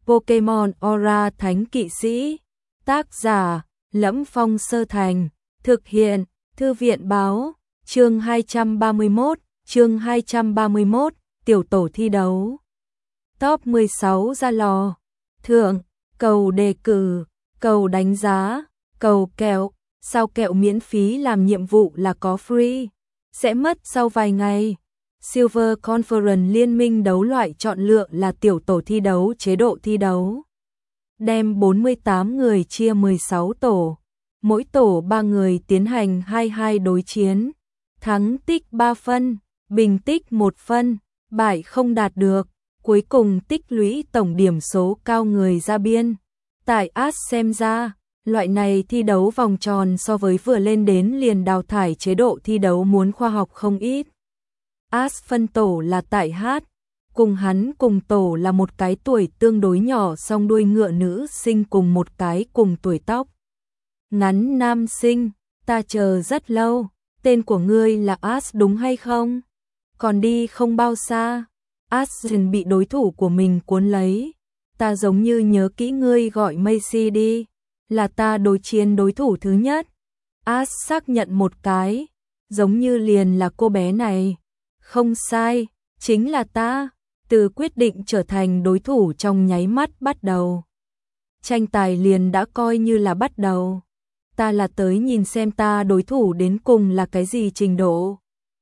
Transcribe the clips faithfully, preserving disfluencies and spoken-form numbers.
Pokemon Aura Thánh Kỵ Sĩ. Tác giả: Lẫm Phong Sơ Thành. Thực hiện: Thư viện báo. Chương hai trăm ba mươi mốt, chương hai trăm ba mươi mốt, tiểu tổ thi đấu. Top mười sáu ra lò. Thưởng: cầu đề cử, cầu đánh giá, cầu kẹo. Sao kẹo miễn phí làm nhiệm vụ là có free, sẽ mất sau vài ngày. Silver Conference liên minh đấu loại chọn lựa là tiểu tổ thi đấu chế độ thi đấu. Đem bốn mươi tám người chia mười sáu tổ. Mỗi tổ ba người tiến hành hai hai đối chiến. Thắng tích ba phân, bình tích một phân, bại không đạt được. Cuối cùng tích lũy tổng điểm số cao người ra biên. Tại As xem ra, loại này thi đấu vòng tròn so với vừa lên đến liền đào thải chế độ thi đấu muốn khoa học không ít. As phân tổ là tại Hát, cùng hắn cùng tổ là một cái tuổi tương đối nhỏ song đuôi ngựa nữ sinh cùng một cái cùng tuổi tóc ngắn nam sinh. Ta chờ rất lâu, tên của ngươi là As đúng hay không? Còn đi không bao xa, As bị đối thủ của mình cuốn lấy. Ta giống như nhớ kỹ ngươi gọi Macy đi, là ta đối chiến đối thủ thứ nhất. As xác nhận một cái, giống như liền là cô bé này. Không sai, chính là ta. Từ quyết định trở thành đối thủ trong nháy mắt bắt đầu, tranh tài liền đã coi như là bắt đầu. Ta là tới nhìn xem ta đối thủ đến cùng là cái gì trình độ.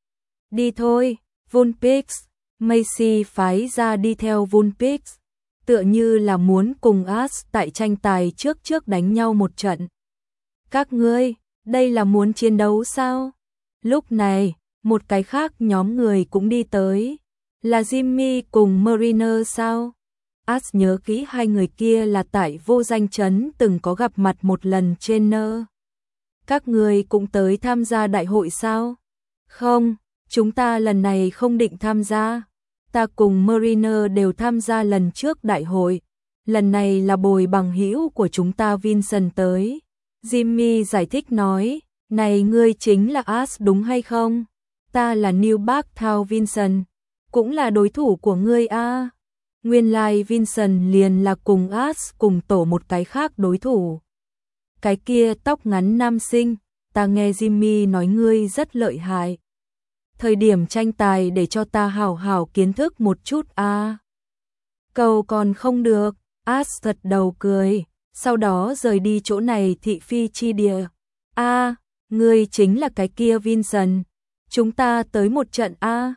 Đi thôi, Vulpix. Macy phái ra đi theo Vulpix, tựa như là muốn cùng As tại tranh tài trước trước đánh nhau một trận. Các ngươi, đây là muốn chiến đấu sao? Lúc này, một cái khác nhóm người cũng đi tới. Là Jimmy cùng Mariner sao? As nhớ kỹ hai người kia là tại Vô Danh Trấn từng có gặp mặt một lần trên nơ. Các người cũng tới tham gia đại hội sao? Không, chúng ta lần này không định tham gia. Ta cùng Mariner đều tham gia lần trước đại hội. Lần này là bồi bằng hữu của chúng ta Vincent tới. Jimmy giải thích nói, này ngươi chính là As đúng hay không? Ta là New Parktown Vincent, cũng là đối thủ của ngươi a. À. Nguyên lai like Vincent liền là cùng As cùng tổ một cái khác đối thủ. Cái kia tóc ngắn nam sinh, ta nghe Jimmy nói ngươi rất lợi hại. Thời điểm tranh tài để cho ta hảo hảo kiến thức một chút a. À. Cầu còn không được, As gật đầu cười, sau đó rời đi chỗ này thị phi chi địa. A, à, ngươi chính là cái kia Vincent. Chúng ta tới một trận a. À.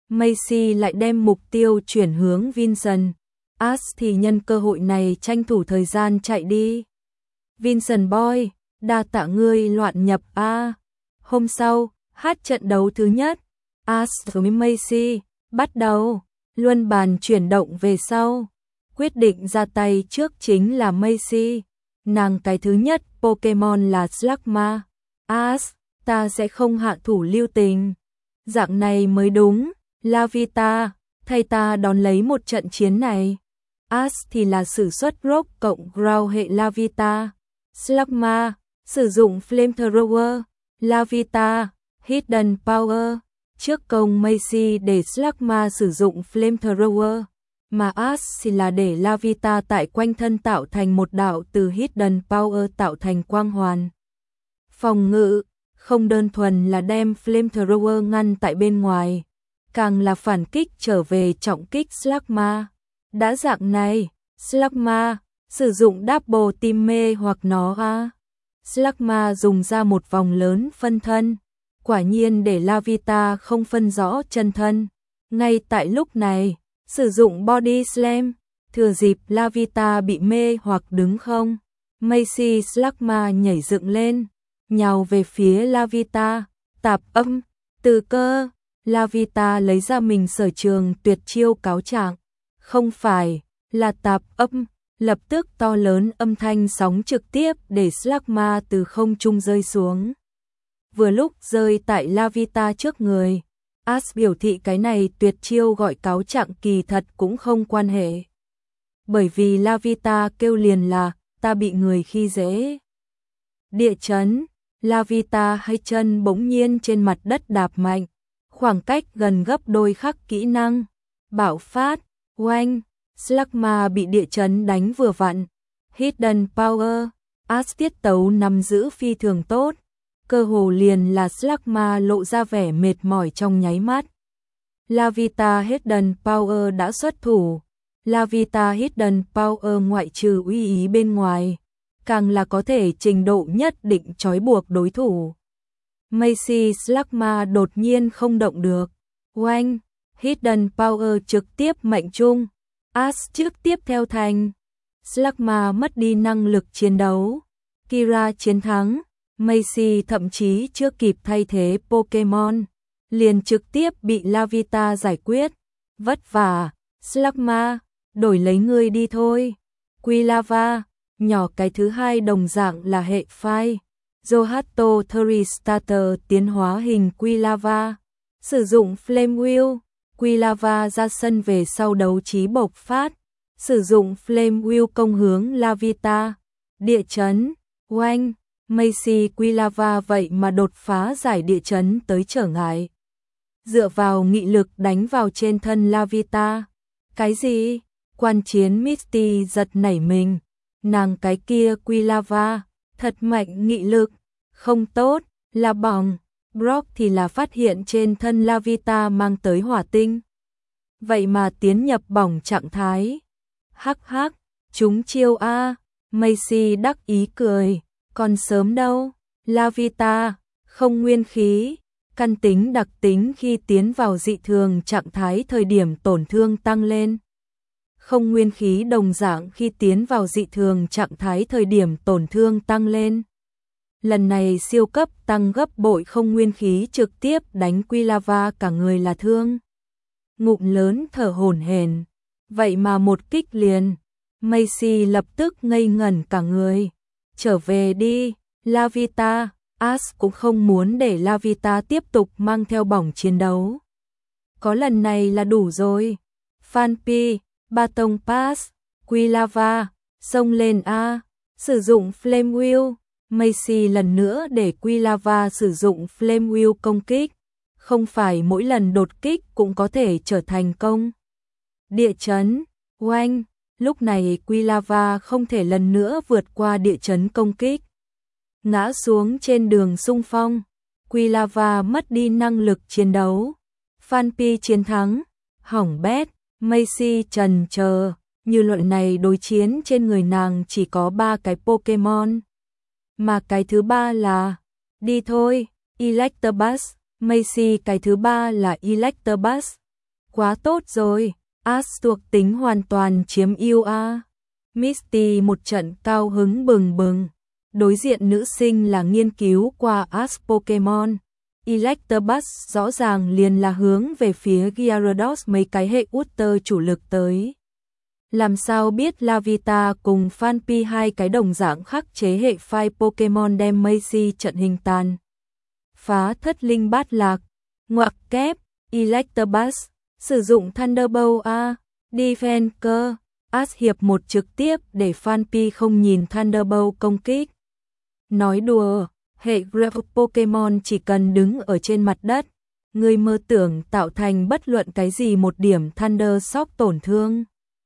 Macy lại đem mục tiêu chuyển hướng Vincent. As thì nhân cơ hội này tranh thủ thời gian chạy đi. Vincent boy, đa tạ ngươi loạn nhập a. À. Hôm sau, hát trận đấu thứ nhất. As với Macy bắt đầu. Luân bàn chuyển động về sau. Quyết định ra tay trước chính là Macy. Nàng cái thứ nhất Pokemon là Slugma. As, ta sẽ không hạ thủ lưu tình. Dạng này mới đúng. Lavita, thay ta đón lấy một trận chiến này. As thì là sử xuất Rock cộng Ground hệ Lavita. Slugma, sử dụng Flamethrower. Lavita, Hidden Power. Trước công Macy để Slugma sử dụng Flamethrower, mà As thì là để Lavita tại quanh thân tạo thành một đạo từ Hidden Power tạo thành quang hoàn. Phòng ngự, không đơn thuần là đem Flamethrower ngăn tại bên ngoài, càng là phản kích trở về trọng kích Slugma. Đã dạng này, Slugma sử dụng Double Team mê hoặc nó a. Slugma dùng ra một vòng lớn phân thân, quả nhiên để Lavita không phân rõ chân thân. Ngay tại lúc này, sử dụng Body Slam, thừa dịp Lavita bị mê hoặc đứng không, Macy Slugma nhảy dựng lên, nhào về phía Lavita, tạp âm, từ cơ. Lavita lấy ra mình sở trường tuyệt chiêu cáo trạng, không phải là tạp âm, lập tức to lớn âm thanh sóng trực tiếp để Slugma từ không trung rơi xuống. Vừa lúc rơi tại Lavita trước người, As biểu thị cái này tuyệt chiêu gọi cáo trạng kỳ thật cũng không quan hệ. Bởi vì Lavita kêu liền là, ta bị người khi dễ. Địa chấn, Lavita hai chân bỗng nhiên trên mặt đất đạp mạnh, khoảng cách gần gấp đôi khắc kỹ năng. Bạo phát, oanh, Slugma bị địa chấn đánh vừa vặn. Hidden Power, Ash tiết tấu nắm giữ phi thường tốt. Cơ hồ liền là Slugma lộ ra vẻ mệt mỏi trong nháy mắt. Lavita Hidden Power đã xuất thủ. Lavita Hidden Power ngoại trừ uy ý bên ngoài, càng là có thể trình độ nhất định trói buộc đối thủ. Macy Slugma đột nhiên không động được. Oanh, Hidden Power trực tiếp mệnh trung. Ash trước tiếp theo thành. Slugma mất đi năng lực chiến đấu. Kira chiến thắng. Macy thậm chí chưa kịp thay thế Pokemon, liền trực tiếp bị Lavita giải quyết. Vất vả, Slugma, đổi lấy ngươi đi thôi. Quilava, nhỏ cái thứ hai đồng dạng là hệ phai. Zohato Thristarter tiến hóa hình Quilava, sử dụng Flame Wheel. Quilava ra sân về sau đấu trí bộc phát, sử dụng Flame Wheel công hướng Lavita. Địa chấn, oanh, Macy Quilava vậy mà đột phá giải địa chấn tới trở ngại. Dựa vào nghị lực đánh vào trên thân Lavita. Cái gì? Quan chiến Misty giật nảy mình. Nàng cái kia Quilava, thật mạnh nghị lực. Không tốt, là bỏng. Brock thì là phát hiện trên thân Lavita mang tới hỏa tinh. Vậy mà tiến nhập bỏng trạng thái. Hắc hắc, chúng chiêu a. Macy đắc ý cười. Còn sớm đâu. Lavita, không nguyên khí. Căn tính đặc tính khi tiến vào dị thường trạng thái thời điểm tổn thương tăng lên. Không nguyên khí đồng dạng khi tiến vào dị thường trạng thái thời điểm tổn thương tăng lên. Lần này siêu cấp tăng gấp bội không nguyên khí trực tiếp đánh Quilava cả người là thương. Ngụm lớn thở hổn hển. Vậy mà một kích liền. Macy lập tức ngây ngẩn cả người. Trở về đi, Lavita. Ash cũng không muốn để Lavita tiếp tục mang theo bỏng chiến đấu. Có lần này là đủ rồi. Phanpy, Baton Pass, Quilava, xông lên A, sử dụng Flame Wheel. Macy lần nữa để Quilava sử dụng Flame Wheel công kích. Không phải mỗi lần đột kích cũng có thể trở thành công. Địa chấn, oanh, lúc này Quilava không thể lần nữa vượt qua địa chấn công kích. Ngã xuống trên đường xung phong. Quilava mất đi năng lực chiến đấu. Phanpy chiến thắng. Hỏng bét. Macy trần chờ. Như luận này đối chiến trên người nàng chỉ có ba cái Pokemon. Mà cái thứ ba là... Đi thôi, Electabuzz. Macy cái thứ ba là Electabuzz. Quá tốt rồi. Ash thuộc tính hoàn toàn chiếm ưu a. Misty một trận cao hứng bừng bừng. Đối diện nữ sinh là nghiên cứu qua Ash Pokemon. Electabuzz rõ ràng liền là hướng về phía Gyarados mấy cái hệ Water chủ lực tới. Làm sao biết Lavita cùng Phanpy hai cái đồng dạng khắc chế hệ phai Pokemon đem Macy trận hình tàn. Phá thất linh bát lạc. Ngoặc kép. Electabuzz. Sử dụng Thunderbolt A. Defense cơ. Ash hiệp một trực tiếp để Phanpy không nhìn Thunderbolt công kích. Nói đùa, hệ Gravel Pokemon chỉ cần đứng ở trên mặt đất, người mơ tưởng tạo thành bất luận cái gì một điểm Thunder Shock tổn thương.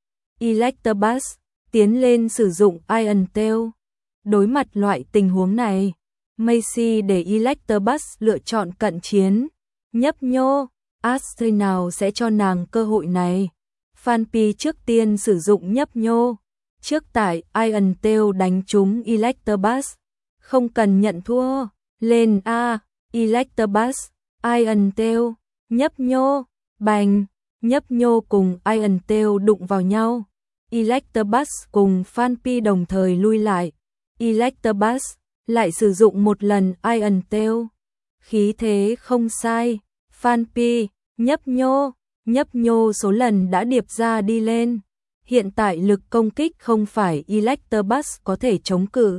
Electabuzz tiến lên sử dụng Iron Tail. Đối mặt loại tình huống này, Macy để Electabuzz lựa chọn cận chiến. Nhấp nhô, Ash nào sẽ cho nàng cơ hội này. Phanpy trước tiên sử dụng nhấp nhô. Trước tại Iron Tail đánh trúng Electabuzz. Không cần nhận thua. Lên A, Electabuzz, Iron Tail, nhấp nhô, bành, nhấp nhô cùng Iron Tail đụng vào nhau. Electabuzz cùng Phanpy đồng thời lui lại. Electabuzz lại sử dụng một lần Iron Tail. Khí thế không sai. Phanpy, nhấp nhô, nhấp nhô số lần đã điệp ra đi lên. Hiện tại lực công kích không phải Electabuzz có thể chống cự.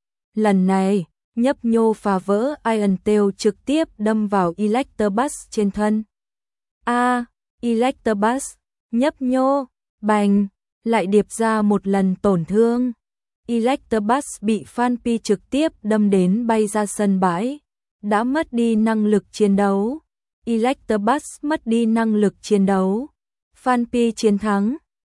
Lần này, nhấp nhô phá vỡ Iron Tail trực tiếp đâm vào Electabuzz trên thân. A, Electabuzz, nhấp nhô, bành, lại điệp ra một lần tổn thương. Electabuzz bị Phanpy trực tiếp đâm đến bay ra sân bãi, đã mất đi năng lực chiến đấu. Electabuzz mất đi năng lực chiến đấu. Phanpy chiến thắng,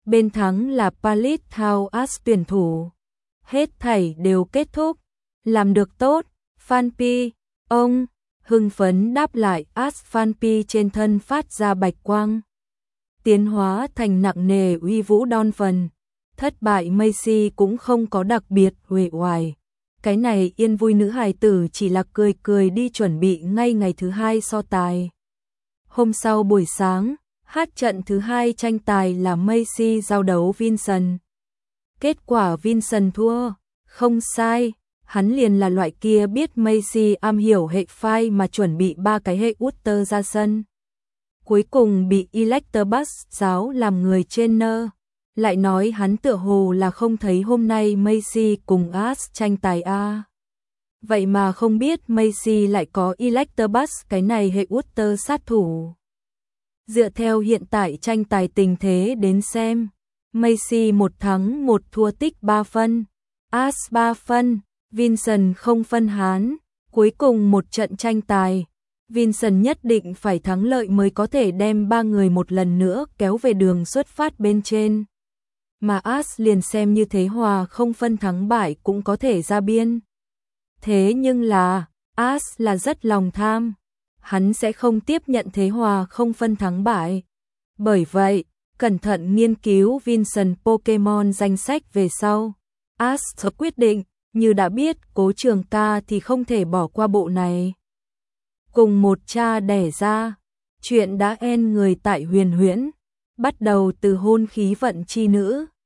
bên thắng là Palitao As tuyển thủ. Hết thảy đều kết thúc, làm được tốt, Phan Pi, ông, hưng phấn đáp lại. As Phan Pi trên thân phát ra bạch quang, tiến hóa thành nặng nề uy vũ đon phần. Thất bại Macy cũng không có đặc biệt uể oải. Cái này yên vui nữ hài tử chỉ là cười cười đi chuẩn bị ngay ngày thứ hai so tài. Hôm sau buổi sáng, hát trận thứ hai tranh tài là Macy giao đấu Vincent. Kết quả Vincent thua, không sai, hắn liền là loại kia biết Macy am hiểu hệ phai mà chuẩn bị ba cái hệ Uther ra sân. Cuối cùng bị Electabuzz giáo làm người trên nơ, lại nói hắn tựa hồ là không thấy hôm nay Macy cùng As tranh tài a. Vậy mà không biết Macy lại có Electabuzz cái này hệ Uther sát thủ. Dựa theo hiện tại tranh tài tình thế đến xem, Macy một thắng một thua tích ba phân, As ba phân, Vincent không phân hán. Cuối cùng một trận tranh tài, Vincent nhất định phải thắng lợi mới có thể đem ba người một lần nữa kéo về đường xuất phát bên trên. Mà As liền xem như thế hòa không phân thắng bại cũng có thể ra biên. Thế nhưng là, As là rất lòng tham, hắn sẽ không tiếp nhận thế hòa không phân thắng bại. Bởi vậy, cẩn thận nghiên cứu Vincent Pokemon danh sách về sau, As quyết định, như đã biết Cố Trường Ca thì không thể bỏ qua bộ này. Cùng một cha đẻ ra, chuyện đã en người tại Huyền Huyễn, bắt đầu từ hôn khí vận chi nữ.